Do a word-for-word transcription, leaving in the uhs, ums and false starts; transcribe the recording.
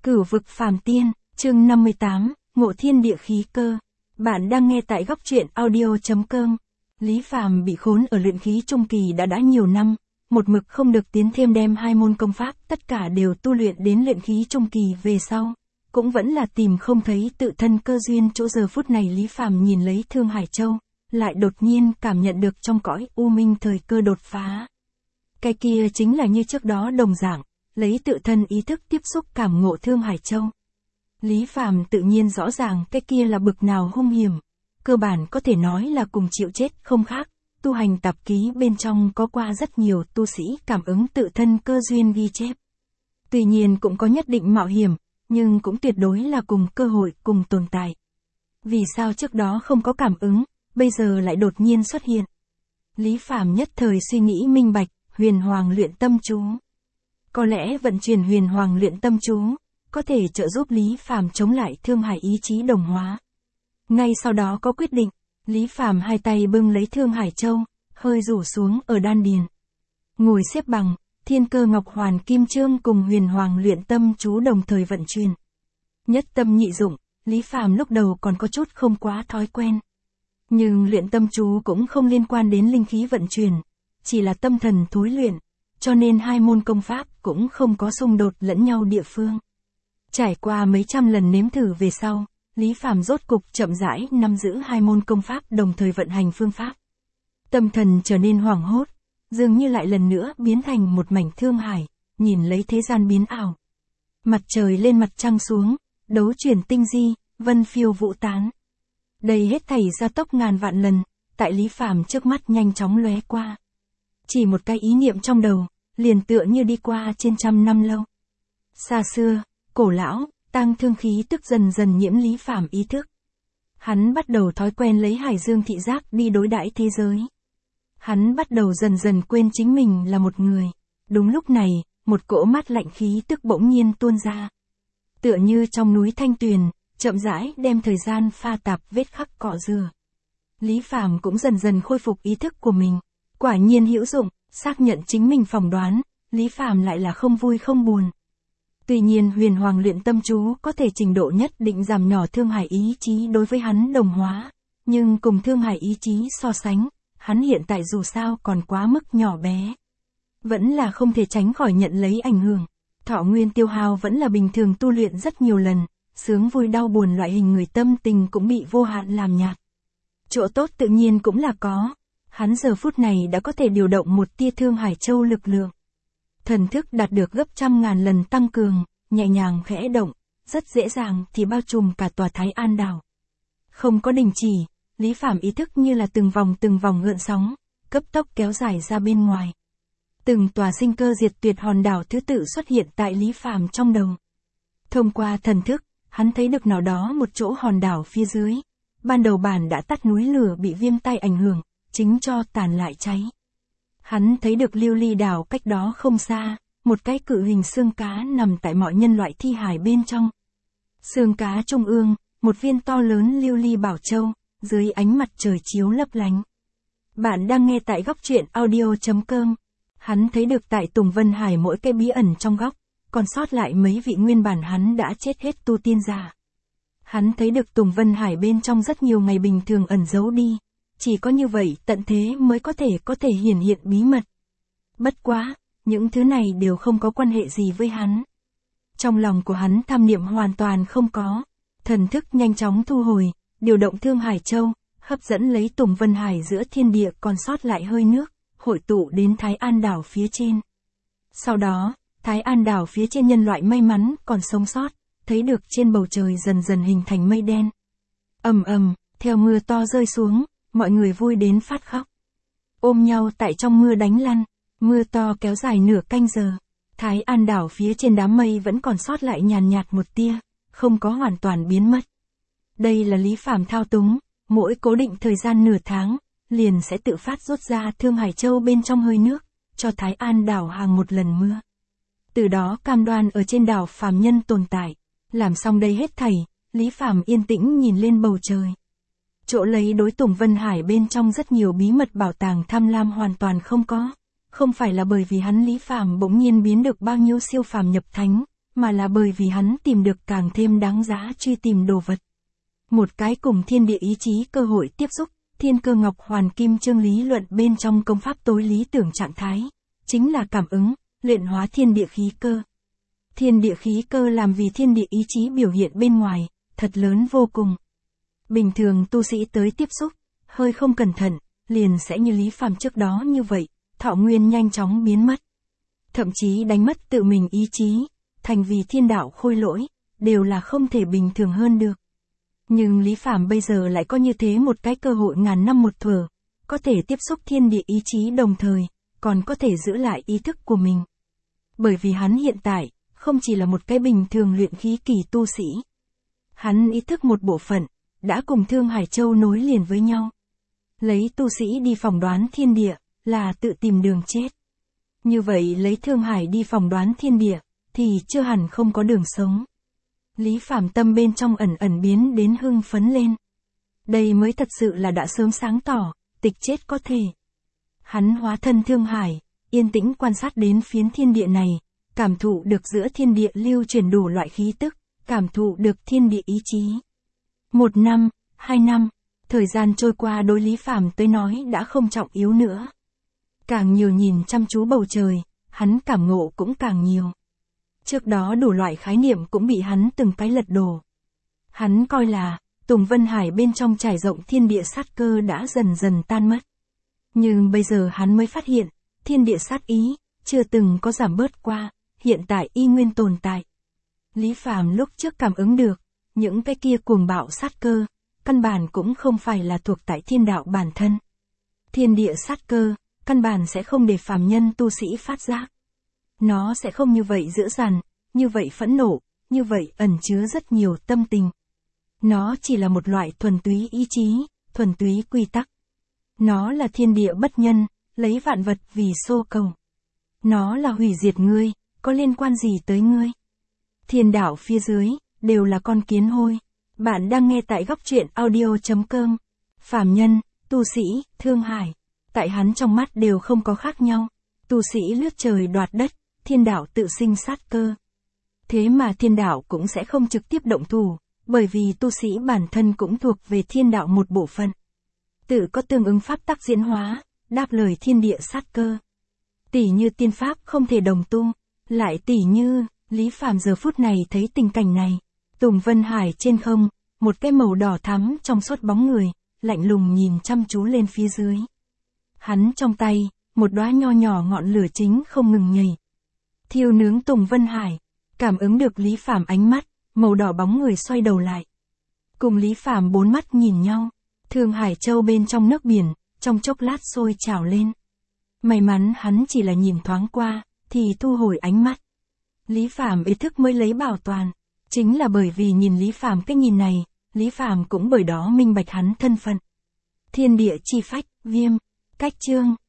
Cửu vực phàm tiên, chương năm mươi tám, Ngộ thiên địa khí cơ. Bạn đang nghe tại góc truyện audio chấm com. Lý Phàm bị khốn ở luyện khí trung kỳ đã đã nhiều năm, một mực không được tiến thêm đem hai môn công pháp, tất cả đều tu luyện đến luyện khí trung kỳ về sau, cũng vẫn là tìm không thấy tự thân cơ duyên. Chỗ giờ phút này Lý Phàm nhìn lấy Thương Hải Châu, lại đột nhiên cảm nhận được trong cõi u minh thời cơ đột phá. Cái kia chính là như trước đó đồng dạng, lấy tự thân ý thức tiếp xúc cảm ngộ Thương Hải Châu. Lý Phàm tự nhiên rõ ràng cái kia là bực nào hung hiểm, cơ bản có thể nói là cùng chịu chết không khác. Tu hành tạp ký bên trong có qua rất nhiều tu sĩ cảm ứng tự thân cơ duyên ghi chép. Tuy nhiên cũng có nhất định mạo hiểm, nhưng cũng tuyệt đối là cùng cơ hội cùng tồn tại. Vì sao trước đó không có cảm ứng, bây giờ lại đột nhiên xuất hiện? Lý Phàm nhất thời suy nghĩ minh bạch, huyền hoàng luyện tâm chú. Có lẽ vận chuyển huyền hoàng luyện tâm chú, có thể trợ giúp Lý Phàm chống lại Thương Hải ý chí đồng hóa. Ngay sau đó có quyết định, Lý Phàm hai tay bưng lấy Thương Hải Châu, hơi rủ xuống ở đan điền. Ngồi xếp bằng, Thiên Cơ Ngọc Hoàn Kim Chương cùng huyền hoàng luyện tâm chú đồng thời vận chuyển. Nhất tâm nhị dụng, Lý Phàm lúc đầu còn có chút không quá thói quen. Nhưng luyện tâm chú cũng không liên quan đến linh khí vận chuyển, chỉ là tâm thần thối luyện, cho nên hai môn công pháp cũng không có xung đột lẫn nhau địa phương. Trải qua mấy trăm lần nếm thử về sau, Lý Phàm rốt cục chậm rãi nắm giữ hai môn công pháp đồng thời vận hành phương pháp. Tâm thần trở nên hoảng hốt, dường như lại lần nữa biến thành một mảnh thương hải, nhìn lấy thế gian biến ảo. Mặt trời lên mặt trăng xuống, đấu chuyển tinh di, vân phiêu vũ tán. Đây hết thảy gia tốc ngàn vạn lần, tại Lý Phàm trước mắt nhanh chóng lóe qua. Chỉ một cái ý niệm trong đầu, liền tựa như đi qua trên trăm năm lâu. Xa xưa, cổ lão, tang thương khí tức dần dần nhiễm Lý Phàm ý thức. Hắn bắt đầu thói quen lấy hải dương thị giác đi đối đãi thế giới. Hắn bắt đầu dần dần quên chính mình là một người. Đúng lúc này, một cỗ mát lạnh khí tức bỗng nhiên tuôn ra. Tựa như trong núi thanh tuyền, chậm rãi đem thời gian pha tạp vết khắc cọ rửa. Lý Phàm cũng dần dần khôi phục ý thức của mình. Quả nhiên hữu dụng, xác nhận chính mình phỏng đoán, Lý Phàm lại là không vui không buồn. Tuy nhiên huyền hoàng luyện tâm chú có thể trình độ nhất định giảm nhỏ Thương Hải ý chí đối với hắn đồng hóa, nhưng cùng Thương Hải ý chí so sánh, hắn hiện tại dù sao còn quá mức nhỏ bé. Vẫn là không thể tránh khỏi nhận lấy ảnh hưởng. Thọ nguyên tiêu hao vẫn là bình thường tu luyện rất nhiều lần, sướng vui đau buồn loại hình người tâm tình cũng bị vô hạn làm nhạt. Chỗ tốt tự nhiên cũng là có. Hắn giờ phút này đã có thể điều động một tia Thương Hải Châu lực lượng. Thần thức đạt được gấp trăm ngàn lần tăng cường, nhẹ nhàng khẽ động, rất dễ dàng thì bao trùm cả tòa Thái An đảo. Không có đình chỉ, Lý Phàm ý thức như là từng vòng từng vòng gợn sóng, cấp tốc kéo dài ra bên ngoài. Từng tòa sinh cơ diệt tuyệt hòn đảo thứ tự xuất hiện tại Lý Phàm trong đầu. Thông qua thần thức, hắn thấy được nào đó một chỗ hòn đảo phía dưới. Ban đầu bản đã tắt núi lửa bị viêm tai ảnh hưởng, chính cho tàn lại cháy. Hắn thấy được lưu ly đảo cách đó không xa, một cái cự hình xương cá nằm tại mọi nhân loại thi hài bên trong. Xương cá trung ương, một viên to lớn lưu ly bảo châu, dưới ánh mặt trời chiếu lấp lánh. Bạn đang nghe tại góc truyện audio chấm com. Hắn thấy được tại Tùng Vân Hải mỗi cái bí ẩn trong góc, còn sót lại mấy vị nguyên bản hắn đã chết hết tu tiên giả. Hắn thấy được Tùng Vân Hải bên trong rất nhiều ngày bình thường ẩn giấu đi. Chỉ có như vậy tận thế mới có thể có thể hiển hiện bí mật. Bất quá, những thứ này đều không có quan hệ gì với hắn. Trong lòng của hắn tham niệm hoàn toàn không có. Thần thức nhanh chóng thu hồi, điều động Thương Hải Châu, hấp dẫn lấy Tùng Vân Hải giữa thiên địa còn sót lại hơi nước, hội tụ đến Thái An đảo phía trên. Sau đó, Thái An đảo phía trên nhân loại may mắn còn sống sót, thấy được trên bầu trời dần dần hình thành mây đen. Ầm ầm, theo mưa to rơi xuống, mọi người vui đến phát khóc. Ôm nhau tại trong mưa đánh lăn, mưa to kéo dài nửa canh giờ. Thái An đảo phía trên đám mây vẫn còn sót lại nhàn nhạt một tia, không có hoàn toàn biến mất. Đây là Lý Phàm thao túng, mỗi cố định thời gian nửa tháng, liền sẽ tự phát rút ra Thương Hải Châu bên trong hơi nước, cho Thái An đảo hàng một lần mưa. Từ đó cam đoan ở trên đảo phàm nhân tồn tại. Làm xong đây hết thảy, Lý Phàm yên tĩnh nhìn lên bầu trời. Chỗ lấy đối Tùng Vân Hải bên trong rất nhiều bí mật bảo tàng tham lam hoàn toàn không có. Không phải là bởi vì hắn Lý Phàm bỗng nhiên biến được bao nhiêu siêu phàm nhập thánh, mà là bởi vì hắn tìm được càng thêm đáng giá truy tìm đồ vật. Một cái cùng thiên địa ý chí cơ hội tiếp xúc, thiên cơ ngọc hoàn kim chương lý luận bên trong công pháp tối lý tưởng trạng thái, chính là cảm ứng, luyện hóa thiên địa khí cơ. Thiên địa khí cơ làm vì thiên địa ý chí biểu hiện bên ngoài, thật lớn vô cùng. Bình thường tu sĩ tới tiếp xúc, hơi không cẩn thận, liền sẽ như Lý Phàm trước đó như vậy, thọ nguyên nhanh chóng biến mất. Thậm chí đánh mất tự mình ý chí, thành vì thiên đạo khôi lỗi, đều là không thể bình thường hơn được. Nhưng Lý Phàm bây giờ lại có như thế một cái cơ hội ngàn năm một thuở, có thể tiếp xúc thiên địa ý chí đồng thời, còn có thể giữ lại ý thức của mình. Bởi vì hắn hiện tại, không chỉ là một cái bình thường luyện khí kỳ tu sĩ. Hắn ý thức một bộ phận, đã cùng Thương Hải Châu nối liền với nhau. Lấy tu sĩ đi phỏng đoán thiên địa, là tự tìm đường chết. Như vậy lấy Thương Hải đi phỏng đoán thiên địa, thì chưa hẳn không có đường sống. Lý Phàm tâm bên trong ẩn ẩn biến đến hưng phấn lên. Đây mới thật sự là đã sớm sáng tỏ, tịch chết có thể. Hắn hóa thân Thương Hải, yên tĩnh quan sát đến phiến thiên địa này, cảm thụ được giữa thiên địa lưu truyền đủ loại khí tức, cảm thụ được thiên địa ý chí. Một năm, hai năm, thời gian trôi qua đối Lý Phàm tới nói đã không trọng yếu nữa. Càng nhiều nhìn chăm chú bầu trời, hắn cảm ngộ cũng càng nhiều. Trước đó đủ loại khái niệm cũng bị hắn từng cái lật đổ. Hắn coi là, Tùng Vân Hải bên trong trải rộng thiên địa sát cơ đã dần dần tan mất. Nhưng bây giờ hắn mới phát hiện, thiên địa sát ý, chưa từng có giảm bớt qua, hiện tại y nguyên tồn tại. Lý Phàm lúc trước cảm ứng được, những cái kia cuồng bạo sát cơ, căn bản cũng không phải là thuộc tại thiên đạo bản thân. Thiên địa sát cơ, căn bản sẽ không để phàm nhân tu sĩ phát giác. Nó sẽ không như vậy dữ dằn, như vậy phẫn nộ, như vậy ẩn chứa rất nhiều tâm tình. Nó chỉ là một loại thuần túy ý chí, thuần túy quy tắc. Nó là thiên địa bất nhân, lấy vạn vật vì xô cầu. Nó là hủy diệt ngươi, có liên quan gì tới ngươi? Thiên đạo phía dưới, đều là con kiến hôi. Bạn đang nghe tại góc truyện audio chấm com. Phàm nhân, tu sĩ, Thương Hải. Tại hắn trong mắt đều không có khác nhau. Tu sĩ lướt trời đoạt đất, thiên đạo tự sinh sát cơ. Thế mà thiên đạo cũng sẽ không trực tiếp động thủ, bởi vì tu sĩ bản thân cũng thuộc về thiên đạo một bộ phận. Tự có tương ứng pháp tắc diễn hóa, đáp lời thiên địa sát cơ. Tỷ như tiên pháp không thể đồng tu, lại tỷ như, Lý Phàm giờ phút này thấy tình cảnh này. Tùng Vân Hải trên không, một cái màu đỏ thắm trong suốt bóng người, lạnh lùng nhìn chăm chú lên phía dưới. Hắn trong tay, một đóa nho nhỏ ngọn lửa chính không ngừng nhảy. Thiêu nướng Tùng Vân Hải, cảm ứng được Lý Phàm ánh mắt, màu đỏ bóng người xoay đầu lại. Cùng Lý Phàm bốn mắt nhìn nhau, Thương Hải Châu bên trong nước biển, trong chốc lát sôi trào lên. May mắn hắn chỉ là nhìn thoáng qua, thì thu hồi ánh mắt. Lý Phàm ý thức mới lấy bảo toàn. Chính là bởi vì nhìn Lý Phàm cái nhìn này, Lý Phàm cũng bởi đó minh bạch hắn thân phận. Thiên địa chi phách, viêm, cách chương.